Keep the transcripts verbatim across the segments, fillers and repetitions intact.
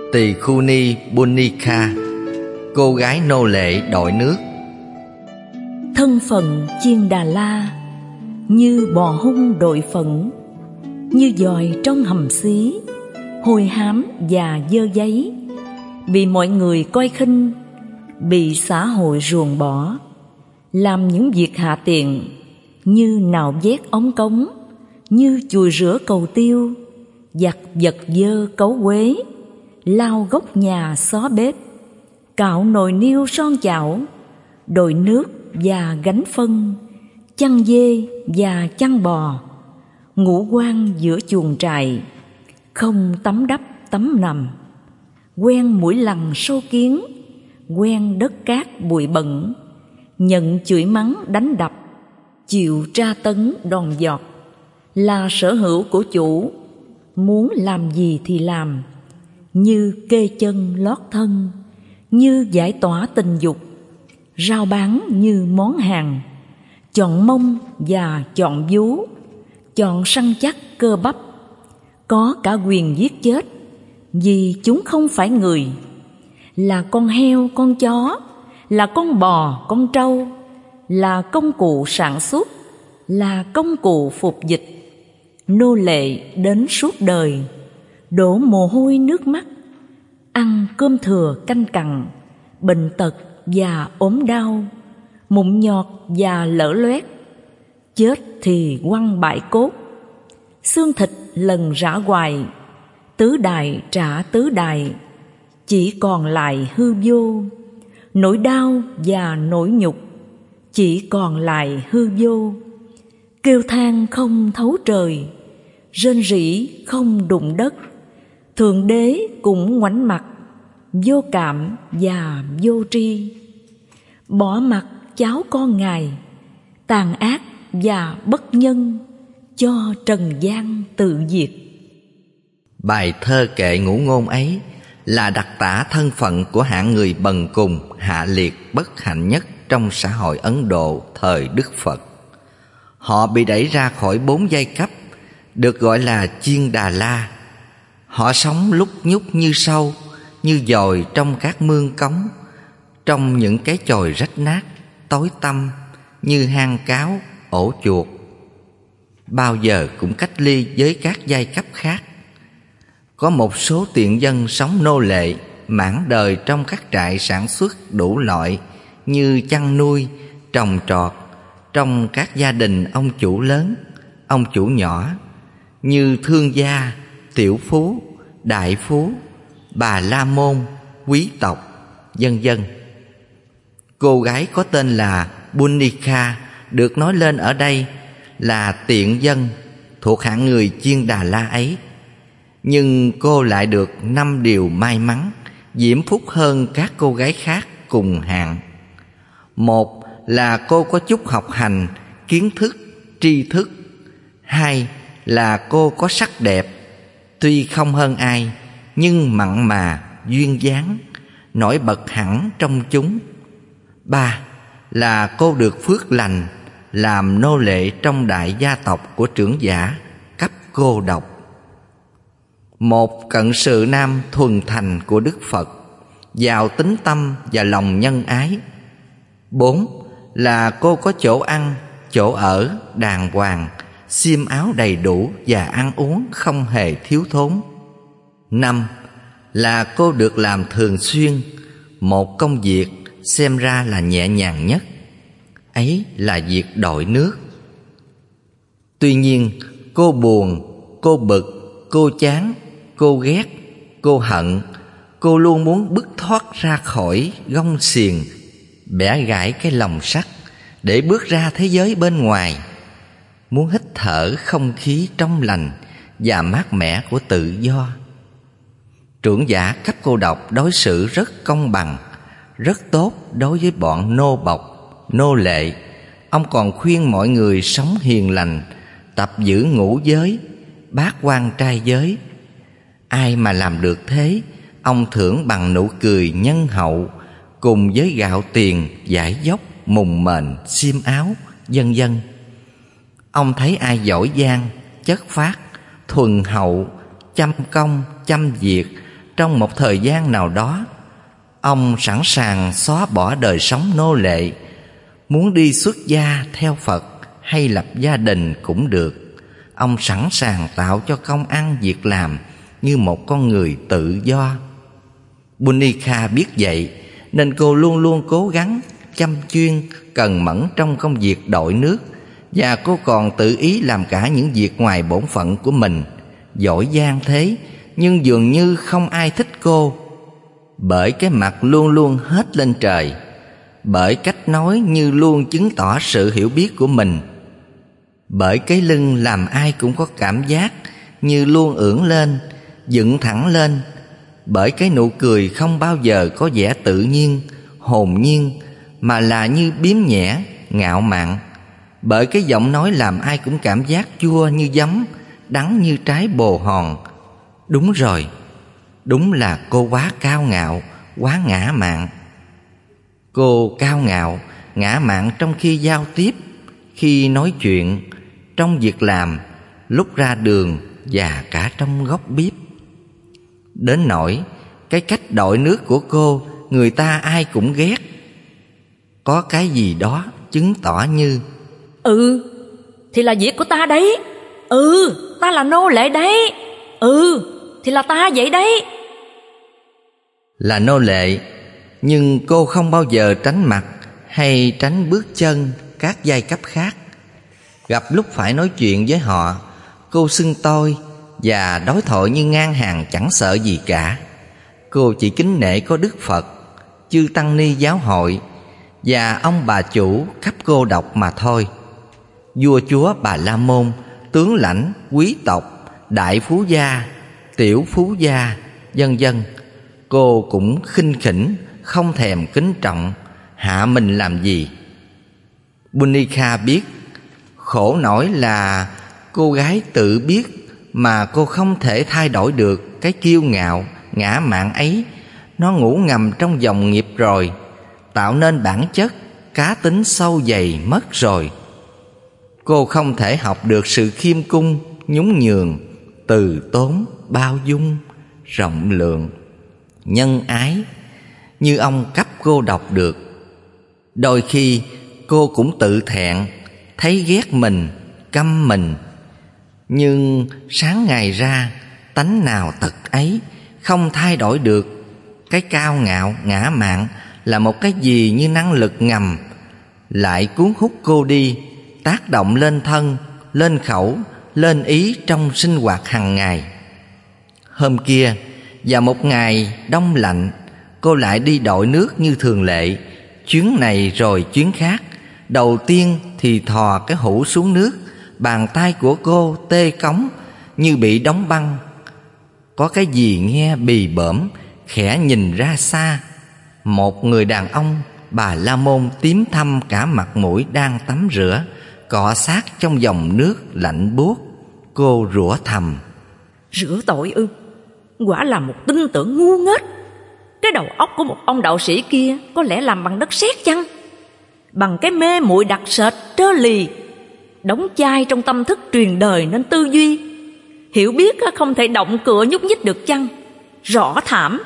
Tỳ Khu Ni Bunika, cô gái nô lệ đội nước. Thân phận Chiên Đà La như bò hung đội phẫn, như dòi trong hầm xí, hôi hám và dơ giấy, bị mọi người coi khinh, bị xã hội ruồng bỏ, làm những việc hạ tiện như nạo vét ống cống, như chùi rửa cầu tiêu, giặt vật dơ cấu quế, lau góc nhà xó bếp, cạo nồi niêu son chảo, đồi nước và gánh phân, chăn dê và chăn bò, ngủ quan giữa chuồng trại, không tắm đắp tắm nằm, quen mũi lằn sâu kiến, quen đất cát bụi bẩn, nhận chửi mắng đánh đập, chịu tra tấn đòn giọt, là sở hữu của chủ, muốn làm gì thì làm, như kê chân lót thân, như giải tỏa tình dục, rao bán như món hàng, chọn mông và chọn vú, chọn săn chắc cơ bắp, có cả quyền giết chết, vì chúng không phải người, là con heo con chó, là con bò con trâu, là công cụ sản xuất, là công cụ phục dịch, nô lệ đến suốt đời, đổ mồ hôi nước mắt, ăn cơm thừa canh cặn, bệnh tật và ốm đau, mụn nhọt và lở loét, chết thì quăng bại cốt, xương thịt lần rã hoài, tứ đại trả tứ đại, chỉ còn lại hư vô, nỗi đau và nỗi nhục, chỉ còn lại hư vô, kêu than không thấu trời, rên rỉ không đụng đất, thượng đế cũng ngoảnh mặt, vô cảm và vô tri, bỏ mặc cháu con Ngài, tàn ác và bất nhân, cho trần gian tự diệt. Bài thơ kệ ngũ ngôn ấy là đặc tả thân phận của hạng người bần cùng, hạ liệt, bất hạnh nhất trong xã hội Ấn Độ thời Đức Phật. Họ bị đẩy ra khỏi bốn giai cấp, được gọi là Chiên Đà La. Họ sống lúc nhúc như sâu, như dòi trong các mương cống, trong những cái chòi rách nát, tối tăm, như hang cáo, ổ chuột. Bao giờ cũng cách ly với các giai cấp khác. Có một số tiện dân sống nô lệ, mãn đời trong các trại sản xuất đủ loại, như chăn nuôi, trồng trọt, trong các gia đình ông chủ lớn, ông chủ nhỏ, như thương gia, tiểu phú, đại phú, bà la môn, quý tộc, vân vân. Cô gái có tên là Bunika được nói lên ở đây là tiện dân thuộc hạng người Chiên Đà La ấy. Nhưng cô lại được năm điều may mắn, diễm phúc hơn các cô gái khác cùng hạng. Một là cô có chút học hành, kiến thức, tri thức. Hai là cô có sắc đẹp, tuy không hơn ai, nhưng mặn mà, duyên dáng, nổi bật hẳn trong chúng. Ba là cô được phước lành, làm nô lệ trong đại gia tộc của trưởng giả, cấp cô độc. Một cận sự nam thuần thành của Đức Phật, giàu tính tâm và lòng nhân ái. Bốn là cô có chỗ ăn, chỗ ở đàng hoàng, xiêm áo đầy đủ và ăn uống không hề thiếu thốn. Năm là cô được làm thường xuyên một công việc xem ra là nhẹ nhàng nhất, ấy là việc đội nước. Tuy nhiên cô buồn, cô bực, cô chán, cô ghét, cô hận, cô luôn muốn bứt thoát ra khỏi gông xiềng, bẻ gãy cái lồng sắt để bước ra thế giới bên ngoài, muốn hít thở không khí trong lành và mát mẻ của tự do. Trưởng giả cấp cô độc đối xử rất công bằng, rất tốt đối với bọn nô bộc, nô lệ. Ông còn khuyên mọi người sống hiền lành, tập giữ ngũ giới, bát quan trai giới. Ai mà làm được thế, ông thưởng bằng nụ cười nhân hậu, cùng với gạo tiền, vải dốc, mùng mền, xiêm áo, vân vân. Ông thấy ai giỏi giang, chất phác, thuần hậu, chăm công, chăm việc, trong một thời gian nào đó, ông sẵn sàng xóa bỏ đời sống nô lệ, muốn đi xuất gia theo Phật hay lập gia đình cũng được. Ông sẵn sàng tạo cho công ăn việc làm như một con người tự do. Buddhika biết vậy nên cô luôn luôn cố gắng, chăm chuyên, cần mẫn trong công việc đội nước, và cô còn tự ý làm cả những việc ngoài bổn phận của mình. Giỏi giang thế, nhưng dường như không ai thích cô, bởi cái mặt luôn luôn hết lên trời, bởi cách nói như luôn chứng tỏ sự hiểu biết của mình, bởi cái lưng làm ai cũng có cảm giác như luôn ưỡn lên, dựng thẳng lên, bởi cái nụ cười không bao giờ có vẻ tự nhiên, hồn nhiên, mà là như biếm nhẹ, ngạo mạn, bởi cái giọng nói làm ai cũng cảm giác chua như giấm, đắng như trái bồ hòn. Đúng rồi, đúng là cô quá cao ngạo, quá ngã mạn. Cô cao ngạo, ngã mạn trong khi giao tiếp, khi nói chuyện, trong việc làm, lúc ra đường và cả trong góc bếp. Đến nỗi cái cách đội nước của cô, người ta ai cũng ghét. Có cái gì đó chứng tỏ như: Ừ, thì là việc của ta đấy. Ừ, ta là nô lệ đấy. Ừ, thì là ta vậy đấy. Là nô lệ, nhưng cô không bao giờ tránh mặt hay tránh bước chân các giai cấp khác. Gặp lúc phải nói chuyện với họ, cô xưng tôi và đối thoại như ngang hàng, chẳng sợ gì cả. Cô chỉ kính nể có Đức Phật, chư tăng ni giáo hội và ông bà chủ cấp cô độc mà thôi. Vua chúa Bà La Môn, tướng lãnh, quý tộc, đại phú gia, tiểu phú gia, vân vân, cô cũng khinh khỉnh, không thèm kính trọng, hạ mình làm gì. Buddhika biết, khổ nổi là cô gái tự biết mà cô không thể thay đổi được. Cái kiêu ngạo, ngã mạn ấy, nó ngủ ngầm trong dòng nghiệp rồi, tạo nên bản chất, cá tính sâu dày mất rồi. Cô không thể học được sự khiêm cung, nhún nhường, từ tốn, bao dung, rộng lượng, nhân ái như ông cấp cô đọc được. Đôi khi cô cũng tự thẹn, thấy ghét mình, căm mình. Nhưng sáng ngày ra, tánh nào tật ấy, không thay đổi được. Cái cao ngạo, ngã mạn là một cái gì như năng lực ngầm, lại cuốn hút cô đi, tác động lên thân, lên khẩu, lên ý trong sinh hoạt hàng ngày. Hôm kia, vào một ngày đông lạnh, cô lại đi đội nước như thường lệ, chuyến này rồi chuyến khác. Đầu tiên thì thò cái hũ xuống nước, bàn tay của cô tê cống như bị đóng băng. Có cái gì nghe bì bõm, khẽ nhìn ra xa, một người đàn ông Bà La Môn tím thâm cả mặt mũi đang tắm rửa, cọ sát trong dòng nước lạnh buốt. Cô rủa thầm: Rửa tội ư? Quả là một tin tưởng ngu ngốc. Cái đầu óc của một ông đạo sĩ kia có lẽ làm bằng đất sét chăng? Bằng cái mê muội đặc sệt trơ lì, đóng chai trong tâm thức truyền đời nên tư duy, hiểu biết không thể động cựa nhúc nhích được chăng? Rõ thảm.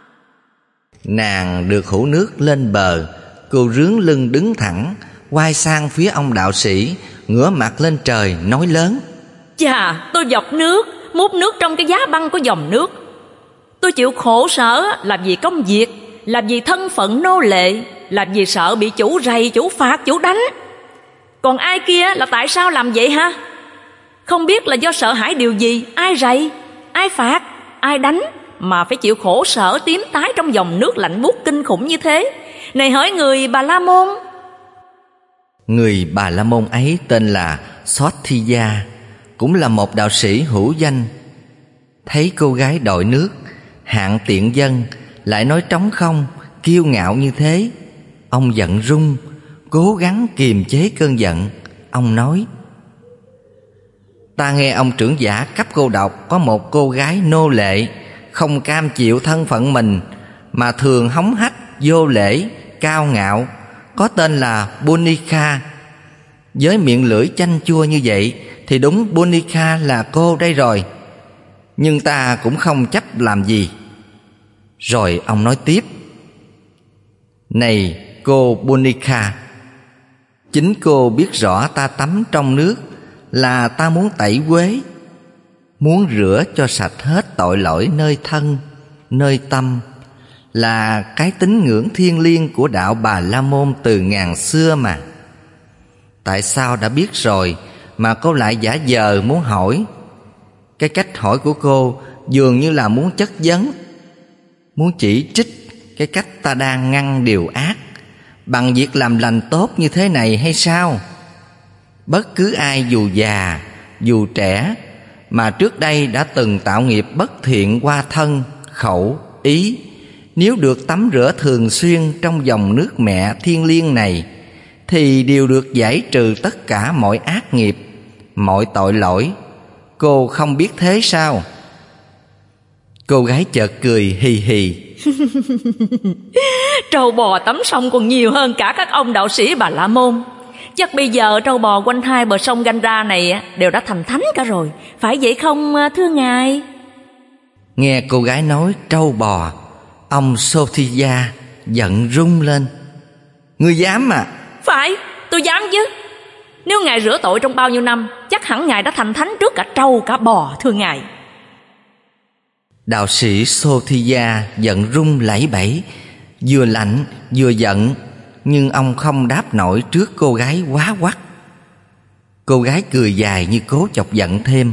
Nàng được hũ nước lên bờ, cô rướn lưng đứng thẳng, quay sang phía ông đạo sĩ, ngửa mặt lên trời nói lớn: Chà, tôi dọc nước, múc nước trong cái giá băng của dòng nước. Tôi chịu khổ sở làm vì công việc, làm vì thân phận nô lệ, làm vì sợ bị chủ rầy, chủ phạt, chủ đánh. Còn ai kia là tại sao làm vậy ha? Không biết là do sợ hãi điều gì, ai rầy, ai phạt, ai đánh mà phải chịu khổ sở tím tái trong dòng nước lạnh buốt kinh khủng như thế. Này hỡi người Bà La Môn. Người Bà La Môn ấy tên là Sothiya, cũng là một đạo sĩ hữu danh. Thấy cô gái đội nước, hạng tiện dân, lại nói trống không, kiêu ngạo như thế, ông giận run, cố gắng kiềm chế cơn giận. Ông nói: Ta nghe ông trưởng giả cấp cô độc có một cô gái nô lệ, không cam chịu thân phận mình, mà thường hống hách, vô lễ, cao ngạo, có tên là Buddhika. Với miệng lưỡi chanh chua như vậy thì đúng Buddhika là cô đây rồi. Nhưng ta cũng không chấp làm gì. Rồi ông nói tiếp: Này cô Bunika, chính cô biết rõ ta tắm trong nước là ta muốn tẩy uế, muốn rửa cho sạch hết tội lỗi nơi thân, nơi tâm, là cái tín ngưỡng thiêng liêng của đạo Bà La Môn từ ngàn xưa mà. Tại sao đã biết rồi mà cô lại giả vờ muốn hỏi? Cái cách hỏi của cô dường như là muốn chất vấn, muốn chỉ trích cái cách ta đang ngăn điều ác bằng việc làm lành tốt như thế này hay sao? Bất cứ ai dù già, dù trẻ mà trước đây đã từng tạo nghiệp bất thiện qua thân, khẩu, ý, nếu được tắm rửa thường xuyên trong dòng nước mẹ thiêng liêng này thì đều được giải trừ tất cả mọi ác nghiệp, mọi tội lỗi. Cô không biết thế sao? Cô gái chợt cười hì hì. Trâu bò tắm sông còn nhiều hơn cả các ông đạo sĩ Bà La Môn. Chắc bây giờ trâu bò quanh hai bờ sông Ganga này đều đã thành thánh cả rồi, phải vậy không thưa ngài? Nghe cô gái nói trâu bò, ông Sothia giận rung lên. Ngươi dám à? Phải, tôi dám chứ. Nếu ngài rửa tội trong bao nhiêu năm, chắc hẳn ngài đã thành thánh trước cả trâu cả bò, thưa ngài. Đạo sĩ Sothia giận rung lẩy bẩy, vừa lạnh vừa giận, nhưng ông không đáp nổi trước cô gái quá quắt. Cô gái cười dài như cố chọc giận thêm.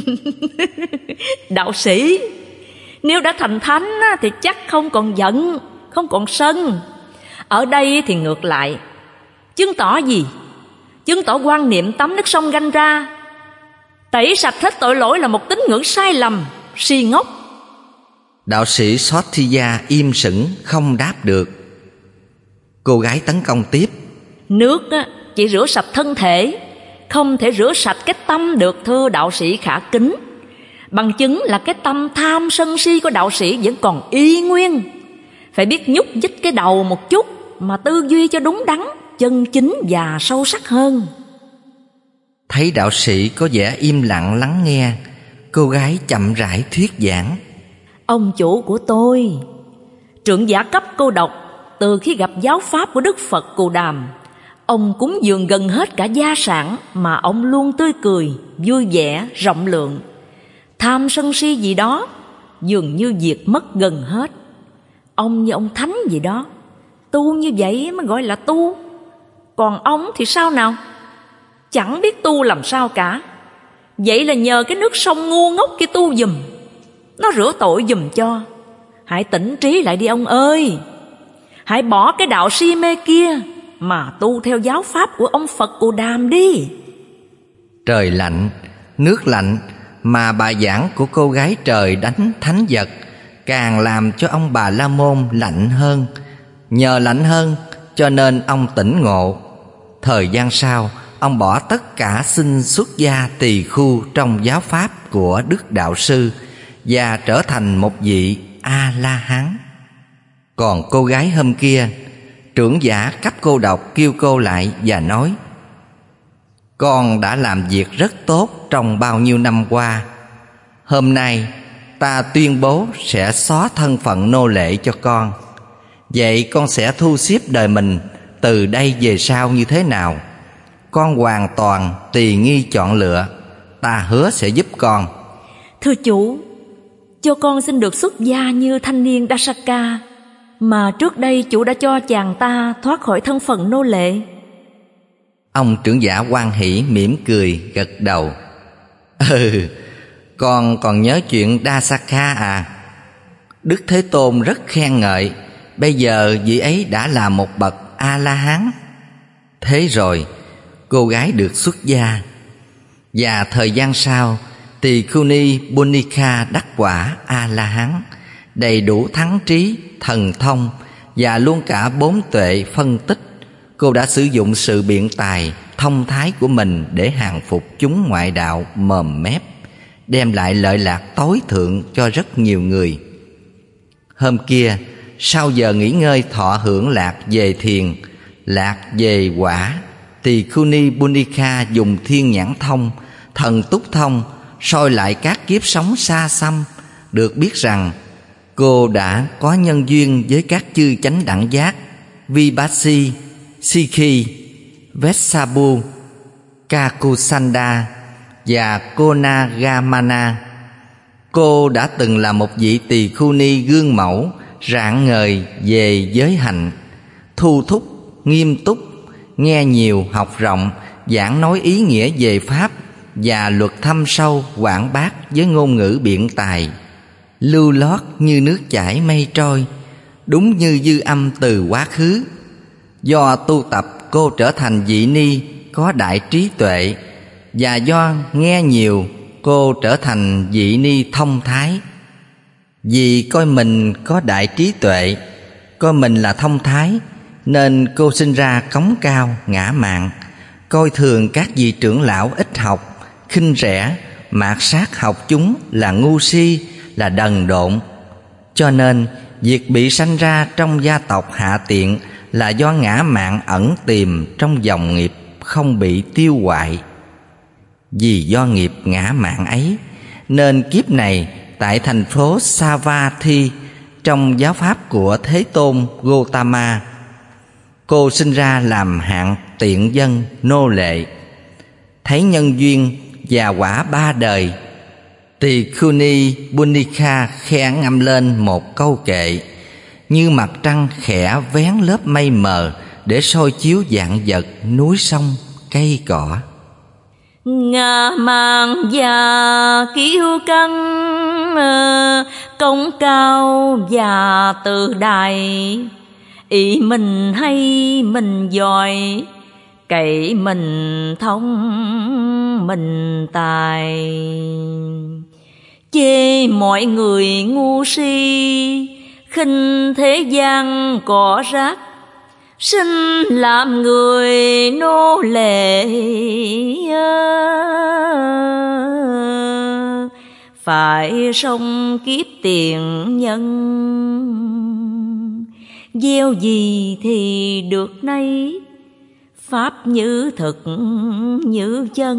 Đạo sĩ, nếu đã thành thánh thì chắc không còn giận, không còn sân. Ở đây thì ngược lại. Chứng tỏ gì? Chứng tỏ quan niệm tắm nước sông Ganga tẩy sạch hết tội lỗi là một tín ngưỡng sai lầm, si ngốc. Đạo sĩ Sothia im sững không đáp được. Cô gái tấn công tiếp. Nước chỉ rửa sạch thân thể, không thể rửa sạch cái tâm được, thưa đạo sĩ khả kính. Bằng chứng là cái tâm tham sân si của đạo sĩ vẫn còn y nguyên. Phải biết nhúc nhích cái đầu một chút mà tư duy cho đúng đắn, chân chính và sâu sắc hơn. Thấy đạo sĩ có vẻ im lặng lắng nghe, cô gái chậm rãi thuyết giảng. Ông chủ của tôi, trưởng giả cấp cô độc, từ khi gặp giáo pháp của Đức Phật Cù Đàm, ông cúng dường gần hết cả gia sản mà ông luôn tươi cười, vui vẻ, rộng lượng. Tham sân si gì đó dường như diệt mất gần hết. Ông như ông thánh gì đó, tu như vậy mới gọi là tu. Còn ông thì sao nào? Chẳng biết tu làm sao cả. Vậy là nhờ cái nước sông ngu ngốc kia tu giùm, nó rửa tội giùm cho. Hãy tỉnh trí lại đi ông ơi. Hãy bỏ cái đạo si mê kia mà tu theo giáo pháp của ông Phật Cù Đàm đi. Trời lạnh, nước lạnh, mà bài giảng của cô gái trời đánh thánh vật càng làm cho ông Bà La Môn lạnh hơn. Nhờ lạnh hơn cho nên ông tỉnh ngộ. Thời gian sau, ông bỏ tất cả xin xuất gia tỳ khu trong giáo pháp của Đức Đạo Sư và trở thành một vị A-la-hán. Còn cô gái hôm kia, trưởng giả cấp cô độc kêu cô lại và nói: Con đã làm việc rất tốt trong bao nhiêu năm qua. Hôm nay ta tuyên bố sẽ xóa thân phận nô lệ cho con. Vậy con sẽ thu xếp đời mình từ đây về sau như thế nào? Con hoàn toàn tùy nghi chọn lựa. Ta hứa sẽ giúp con. Thưa chủ, cho con xin được xuất gia như thanh niên Dasaka mà trước đây chủ đã cho chàng ta thoát khỏi thân phận nô lệ. Ông trưởng giả hoan hỷ mỉm cười gật đầu. Ừ, con còn nhớ chuyện Dasaka à? Đức Thế Tôn rất khen ngợi. Bây giờ vị ấy đã là một bậc A-la-hán. Thế rồi cô gái được xuất gia. Và thời gian sau, Tỳ Khưu Ni Bunika đắc quả A-la-hán, đầy đủ thắng trí, thần thông và luôn cả bốn tuệ phân tích. Cô đã sử dụng sự biện tài, thông thái của mình để hàng phục chúng ngoại đạo mồm mép, đem lại lợi lạc tối thượng cho rất nhiều người. Hôm kia, sau giờ nghỉ ngơi thọ hưởng lạc về thiền, lạc về quả, Tỳ Khưu Ni Bunika dùng thiên nhãn thông, thần túc thông soi lại các kiếp sống xa xăm, được biết rằng Cô đã có nhân duyên với các chư chánh đẳng giác Vipassi, Sikhi, Vessabu, Kakusanda và Konagamana. Cô đã từng là một vị tỳ khưu ni gương mẫu, rạng ngời về giới hạnh, thu thúc, nghiêm túc, nghe nhiều, học rộng, giảng nói ý nghĩa về Pháp và luật thâm sâu, quảng bác với ngôn ngữ biện tài, lưu lót như nước chảy mây trôi, đúng như dư âm từ quá khứ. Do tu tập, cô trở thành vị ni có đại trí tuệ, và do nghe nhiều, cô trở thành vị ni thông thái. Vì coi mình có đại trí tuệ, coi mình là thông thái, nên cô sinh ra cống cao, ngã mạn, coi thường các vị trưởng lão ít học, khinh rẻ, mạt sát học chúng là ngu si, là đần độn. Cho nên việc bị sanh ra trong gia tộc hạ tiện là do ngã mạn ẩn tiềm trong dòng nghiệp không bị tiêu hoại. Vì do nghiệp ngã mạn ấy, nên kiếp này tại thành phố Savatthi trong giáo pháp của Thế Tôn Gotama, cô sinh ra làm hạng tiện dân nô lệ. Thấy nhân duyên và quả ba đời, Tỳ khưu ni Bunika khẽ ngâm lên một câu kệ như mặt trăng khẽ vén lớp mây mờ để soi chiếu vạn vật, núi sông, cây cỏ. Ngã mạn và kiêu căng, công cao và tự đại, ý mình hay mình giỏi, cậy mình thông mình tài. Chê mọi người ngu si, khinh thế gian cỏ rác, sinh làm người nô lệ, phải sống kiếp tiền nhân. Gieo gì thì được nấy, pháp như thực như chân.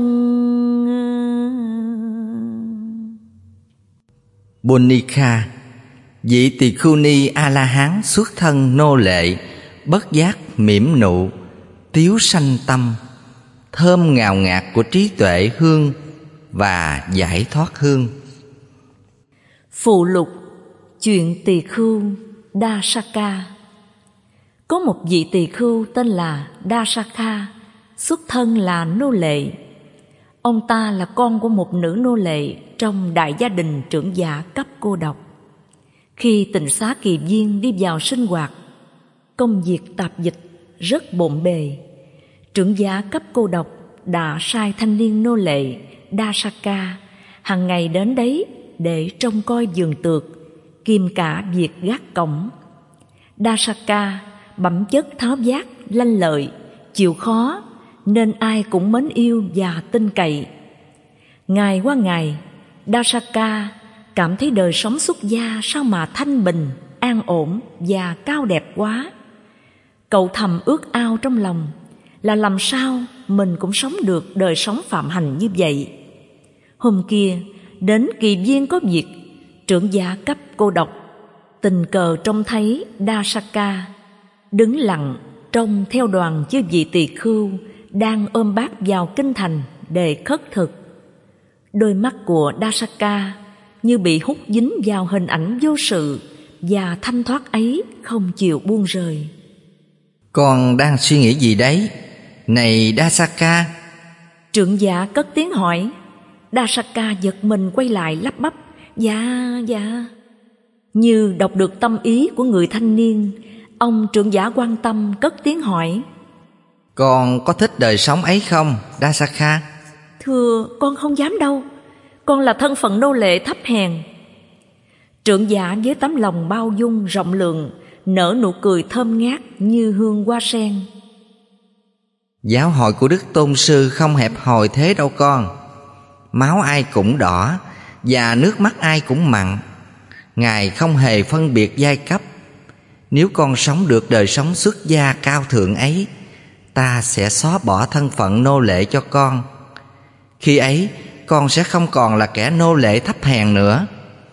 Bunika, vị tỳ khưu ni A La Hán xuất thân nô lệ, bất giác mỉm nụ, tiếu sanh tâm, thơm ngào ngạt của trí tuệ hương và giải thoát hương. Phụ lục chuyện tỳ khưu Dasaka. Có một vị tỳ khưu tên là Dasaka, xuất thân là nô lệ. Ông ta là con của một nữ nô lệ trong đại gia đình trưởng giả cấp cô độc. Khi tịnh xá kỳ viên đi vào sinh hoạt, công việc tạp dịch rất bộn bề. Trưởng giả cấp cô độc đã sai thanh niên nô lệ Dasaka hàng ngày đến đấy để trông coi vườn tược, kiêm cả việc gác cổng. Dasaka bẩm chất tháo vát, lanh lợi, chịu khó, nên ai cũng mến yêu và tin cậy. Ngày qua ngày, Dasaka cảm thấy đời sống xuất gia sao mà thanh bình, an ổn và cao đẹp quá. Cậu thầm ước ao trong lòng là làm sao mình cũng sống được đời sống phạm hạnh như vậy. Hôm kia, đến kỳ viên có việc, trưởng giả cấp cô độc tình cờ trông thấy Dasaka đứng lặng trông theo đoàn chư vị tỳ khưu đang ôm bát vào kinh thành để khất thực. Đôi mắt của Dasaka như bị hút dính vào hình ảnh vô sự và thanh thoát ấy, không chịu buông rời. Con đang suy nghĩ gì đấy, này Dasaka? Trưởng giả cất tiếng hỏi. Dasaka giật mình quay lại lắp bắp: Dạ, dạ. Như đọc được tâm ý của người thanh niên, ông trưởng giả quan tâm cất tiếng hỏi: Con có thích đời sống ấy không, Dasaka? Thưa, con không dám đâu. Con là thân phận nô lệ thấp hèn. Trưởng giả với tấm lòng bao dung rộng lượng nở nụ cười thơm ngát như hương hoa sen. Giáo hội của Đức Tôn Sư không hẹp hòi thế đâu con. Máu ai cũng đỏ và nước mắt ai cũng mặn. Ngài không hề phân biệt giai cấp. Nếu con sống được đời sống xuất gia cao thượng ấy, ta sẽ xóa bỏ thân phận nô lệ cho con. Khi ấy, con sẽ không còn là kẻ nô lệ thấp hèn nữa.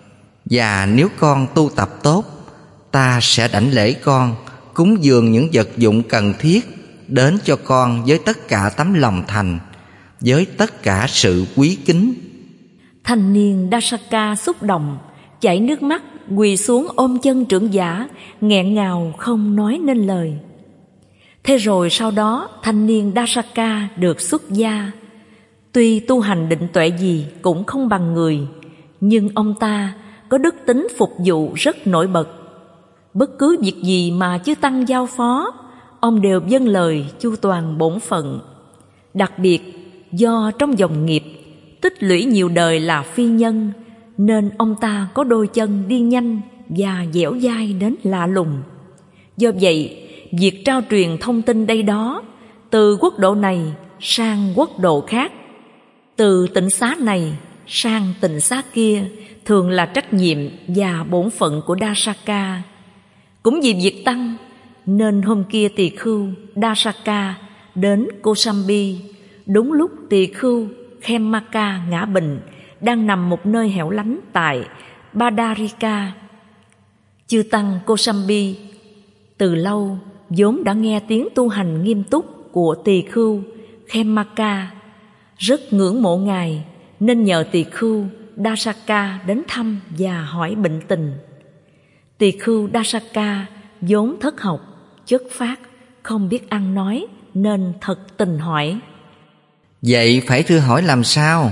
Và nếu con tu tập tốt, ta sẽ đảnh lễ con, cúng dường những vật dụng cần thiết đến cho con với tất cả tấm lòng thành, với tất cả sự quý kính. Thanh niên Dasaka xúc động, chảy nước mắt, quỳ xuống ôm chân trưởng giả, nghẹn ngào không nói nên lời. Thế rồi sau đó thanh niên Dasaka được xuất gia. Tuy tu hành định tuệ gì cũng không bằng người, nhưng ông ta có đức tính phục vụ rất nổi bật. Bất cứ việc gì mà chư tăng giao phó, ông đều vâng lời chu toàn bổn phận. Đặc biệt do trong dòng nghiệp tích lũy nhiều đời là phi nhân, nên ông ta có đôi chân đi nhanh và dẻo dai đến lạ lùng. Do vậy, việc trao truyền thông tin đây đó, từ quốc độ này sang quốc độ khác, từ tịnh xá này sang tịnh xá kia, thường là trách nhiệm và bổn phận của Dasaka. Cũng vì việc tăng, nên hôm kia tỳ khưu Dasaka đến Kosambi, đúng lúc tỳ khưu Khemmaka ngã bệnh, đang nằm một nơi hẻo lánh tại Badarika. Chư tăng Kosambi từ lâu vốn đã nghe tiếng tu hành nghiêm túc của tỳ khưu Khemmaka, rất ngưỡng mộ ngài, nên nhờ tỳ khưu Dasaka đến thăm và hỏi bệnh tình. Tỳ khưu Dasaka vốn thất học, chất phác, không biết ăn nói, nên thật tình hỏi: Vậy phải thưa hỏi làm sao?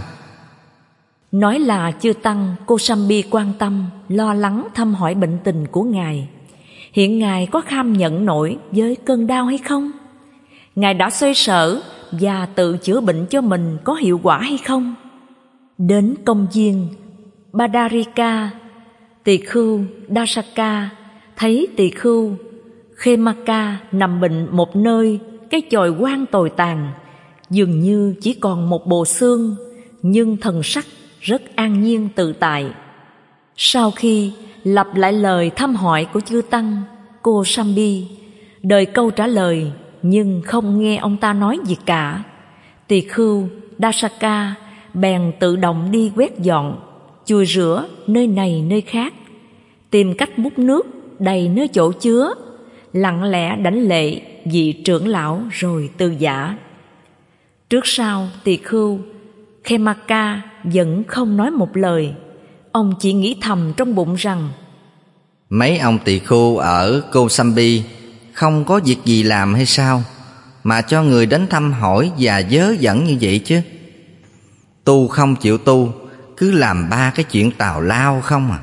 Nói là chư tăng Kosambi quan tâm, lo lắng thăm hỏi bệnh tình của ngài. Hiện ngài có kham nhận nổi với cơn đau hay không? Ngài đã xoay sở và tự chữa bệnh cho mình có hiệu quả hay không? Đến công viên Badarika, tỳ khưu Dasaka thấy tỳ khưu Khemmaka nằm bệnh một nơi, cái chòi quan tồi tàn, dường như chỉ còn một bộ xương, nhưng thần sắc rất an nhiên tự tại. Sau khi lặp lại lời thăm hỏi của chư tăng Kosambi, đợi câu trả lời nhưng không nghe ông ta nói gì cả, tỳ khưu Dasaka bèn tự động đi quét dọn, chùi rửa nơi này nơi khác, tìm cách múc nước đầy nơi chỗ chứa, lặng lẽ đảnh lễ vị trưởng lão rồi từ giã. Trước sau tỳ khưu Khemmaka vẫn không nói một lời. Ông chỉ nghĩ thầm trong bụng rằng: Mấy ông tỳ khưu ở Kosambi không có việc gì làm hay sao, mà cho người đến thăm hỏi và vớ vẩn như vậy chứ? Tu không chịu tu, cứ làm ba cái chuyện tào lao không à.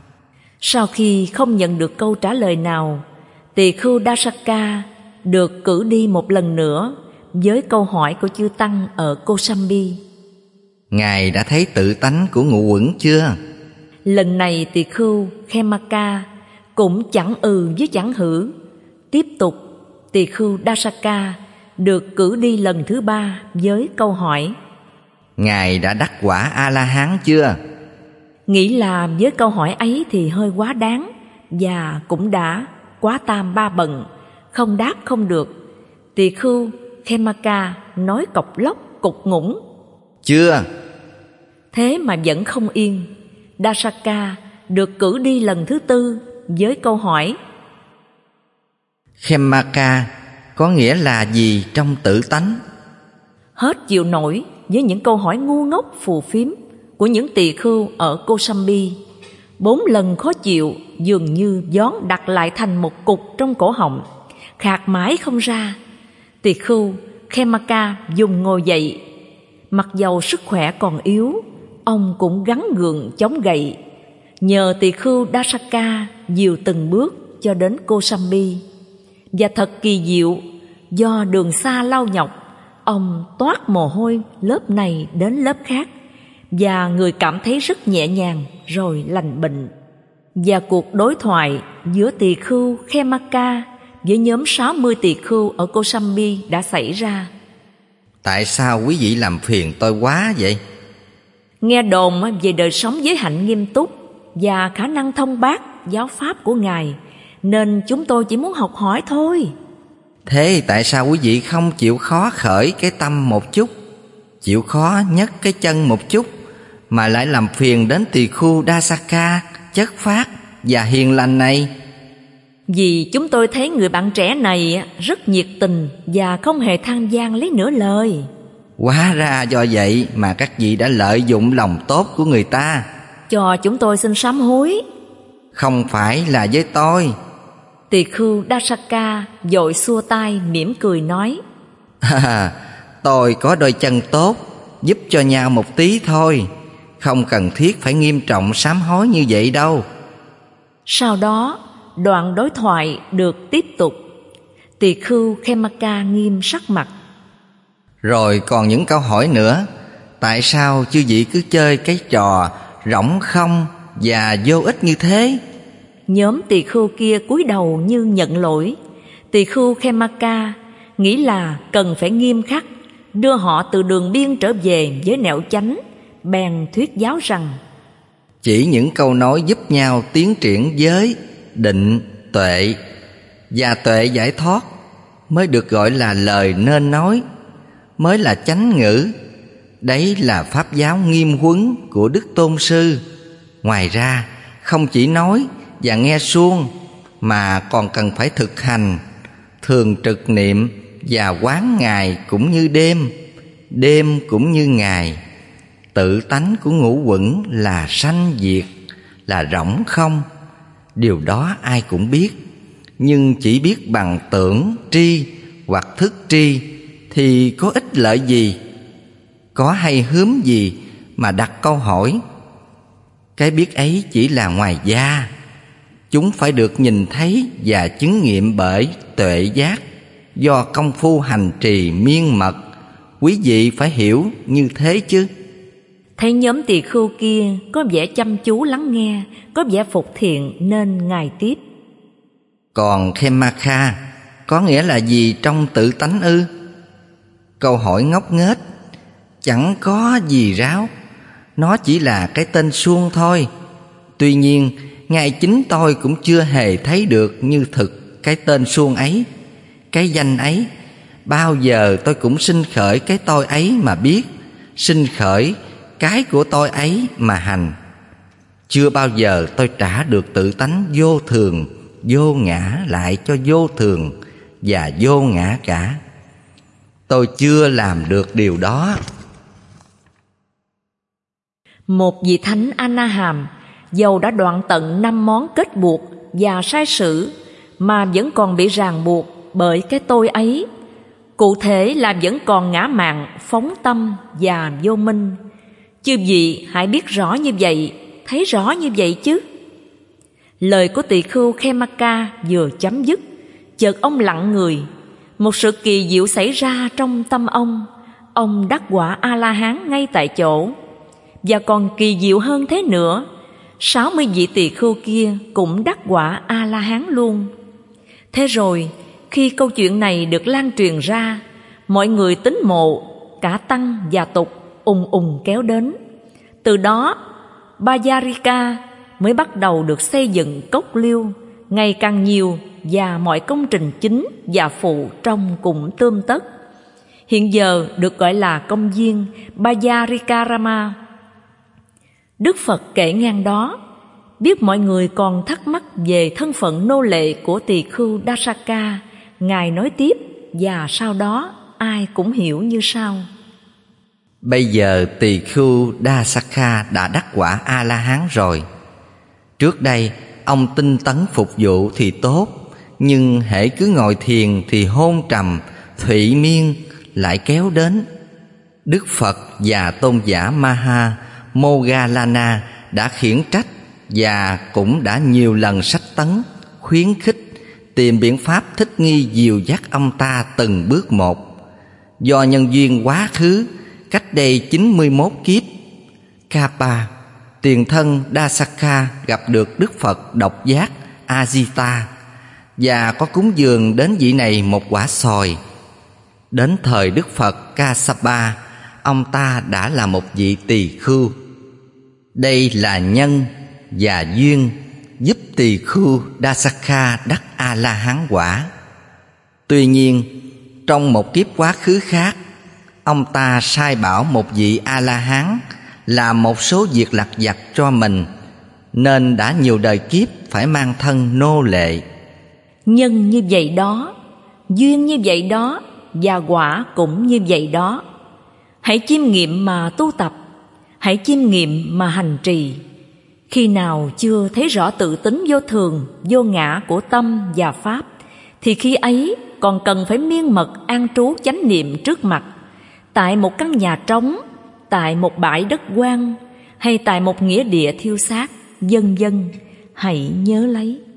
Sau khi không nhận được câu trả lời nào, tỳ khưu Dasaka được cử đi một lần nữa với câu hỏi của chư tăng ở Kosambi: Ngài đã thấy tự tánh của ngũ uẩn chưa? Lần này tỳ khưu Khemmaka cũng chẳng ừ với chẳng hử. Tiếp tục, tỳ khưu Dasaka được cử đi lần thứ ba với câu hỏi: Ngài đã đắc quả A-la-hán chưa? Nghĩ là với câu hỏi ấy thì hơi quá đáng, và cũng đã quá tam ba bận, không đáp không được. Tỳ khưu Khemmaka nói cộc lốc cục ngủng: Chưa. Thế mà vẫn không yên. Dasaka được cử đi lần thứ tư với câu hỏi: Khemmaka có nghĩa là gì trong tự tánh? Hết chịu nổi với những câu hỏi ngu ngốc phù phiếm của những tỳ khưu ở Kosambi. Bốn lần khó chịu, dường như gión đặt lại thành một cục trong cổ họng, khạc mãi không ra. Tỳ khưu Khemmaka dùng ngồi dậy. Mặc dầu sức khỏe còn yếu, ông cũng gắng gượng chống gậy. Nhờ tỳ khưu Dasaka dìu từng bước cho đến Kosambi. Và thật kỳ diệu, do đường xa lao nhọc, ông toát mồ hôi lớp này đến lớp khác, và người cảm thấy rất nhẹ nhàng rồi lành bệnh. Và cuộc đối thoại giữa tỳ khưu Khemmaka với nhóm sáu mươi tỳ khưu ở Kosambi đã xảy ra. Tại sao quý vị làm phiền tôi quá vậy? Nghe đồn về đời sống giới hạnh nghiêm túc và khả năng thông bác giáo pháp của Ngài, nên chúng tôi chỉ muốn học hỏi thôi. Thế tại sao quý vị không chịu khó khởi cái tâm một chút, chịu khó nhấc cái chân một chút, mà lại làm phiền đến tỳ khưu Dasaka chất phác và hiền lành này? Vì chúng tôi thấy người bạn trẻ này rất nhiệt tình và không hề than vãn lấy nửa lời. Hóa ra do vậy mà các vị đã lợi dụng lòng tốt của người ta. Cho chúng tôi xin sám hối. Không phải là với tôi. Tỳ khưu Dasaka vội xua tay mỉm cười nói: À, tôi có đôi chân tốt, giúp cho nhau một tí thôi, không cần thiết phải nghiêm trọng sám hối như vậy đâu. Sau đó đoạn đối thoại được tiếp tục. Tỳ khưu Khemaka nghiêm sắc mặt. Rồi còn những câu hỏi nữa. Tại sao chư vị cứ chơi cái trò rỗng không và vô ích như thế? Nhóm tỳ khưu kia cúi đầu như nhận lỗi. Tỳ khưu Khemaka nghĩ là cần phải nghiêm khắc, đưa họ từ đường biên trở về với nẻo chánh, bèn thuyết giáo rằng: chỉ những câu nói giúp nhau tiến triển giới, định, tuệ và tuệ giải thoát mới được gọi là lời nên nói, mới là chánh ngữ. Đấy là pháp giáo nghiêm huấn của Đức Tôn Sư. Ngoài ra không chỉ nói và nghe suông mà còn cần phải thực hành, thường trực niệm và quán ngày cũng như đêm, đêm cũng như ngày. Tự tánh của ngũ uẩn là sanh diệt, là rỗng không. Điều đó ai cũng biết, nhưng chỉ biết bằng tưởng tri hoặc thức tri thì có ích lợi gì? Có hay hướm gì mà đặt câu hỏi? Cái biết ấy chỉ là ngoài da. Chúng phải được nhìn thấy và chứng nghiệm bởi tuệ giác, do công phu hành trì miên mật. Quý vị phải hiểu như thế chứ. Thấy nhóm tỳ khưu kia có vẻ chăm chú lắng nghe, có vẻ phục thiện nên ngài tiếp: còn Khemaka có nghĩa là gì trong tự tánh ư? Câu hỏi ngốc nghếch, chẳng có gì ráo. Nó chỉ là cái tên suông thôi. Tuy nhiên ngay chính tôi cũng chưa hề thấy được như thực cái tên suông ấy, cái danh ấy. Bao giờ tôi cũng sinh khởi cái tôi ấy mà biết, sinh khởi cái của tôi ấy mà hành. Chưa bao giờ tôi trả được tự tánh vô thường, vô ngã lại cho vô thường và vô ngã cả. Tôi chưa làm được điều đó. Một vị thánh A-na-hàm dầu đã đoạn tận năm món kết buộc và sai sử mà vẫn còn bị ràng buộc bởi cái tôi ấy. Cụ thể là vẫn còn ngã mạn, phóng tâm và vô minh. Chư vị hãy biết rõ như vậy, thấy rõ như vậy chứ. Lời của tỳ khưu Khemaka vừa chấm dứt, chợt ông lặng người. Một sự kỳ diệu xảy ra trong tâm ông. Ông đắc quả A-la-hán ngay tại chỗ. Và còn kỳ diệu hơn thế nữa, sáu mươi vị tỳ khưu kia cũng đắc quả A-la-hán luôn. Thế rồi, khi câu chuyện này được lan truyền ra, mọi người tín mộ, cả tăng và tục ùng ùng kéo đến. Từ đó, Bajarika mới bắt đầu được xây dựng cốc liêu ngày càng nhiều, và mọi công trình chính và phụ trong cũng tươm tất. Hiện giờ được gọi là công viên Bajarikarama. Đức Phật kể ngang đó, biết mọi người còn thắc mắc về thân phận nô lệ của tỳ khưu Dasaka, ngài nói tiếp, và sau đó ai cũng hiểu như sau. Bây giờ tỳ khưu Dasaka đã đắc quả A-la-hán rồi. Trước đây ông tinh tấn phục vụ thì tốt, nhưng hễ cứ ngồi thiền thì hôn trầm, thụy miên lại kéo đến. Đức Phật và tôn giả Maha Moggallana đã khiển trách và cũng đã nhiều lần sách tấn, khuyến khích, tìm biện pháp thích nghi dìu dắt ông ta từng bước một. Do nhân duyên quá khứ, cách đây chín mươi mốt kiếp, Kappa, tiền thân Dasaka gặp được Đức Phật độc giác Ajita và có cúng dường đến vị này một quả xoài. Đến thời Đức Phật Kassapa, ông ta đã là một vị tỳ khưu. Đây là nhân và duyên giúp tỳ khưu Dasaka đắc A-la-hán quả. Tuy nhiên, trong một kiếp quá khứ khác, ông ta sai bảo một vị A-la-hán làm một số việc lặt vặt cho mình, nên đã nhiều đời kiếp phải mang thân nô lệ. Nhân như vậy đó, duyên như vậy đó, và quả cũng như vậy đó. Hãy chiêm nghiệm mà tu tập, hãy chiêm nghiệm mà hành trì. Khi nào chưa thấy rõ tự tính vô thường, vô ngã của tâm và pháp, thì khi ấy còn cần phải miên mật an trú chánh niệm trước mặt, tại một căn nhà trống, tại một bãi đất hoang, hay tại một nghĩa địa thiêu xác, vân vân. Hãy nhớ lấy.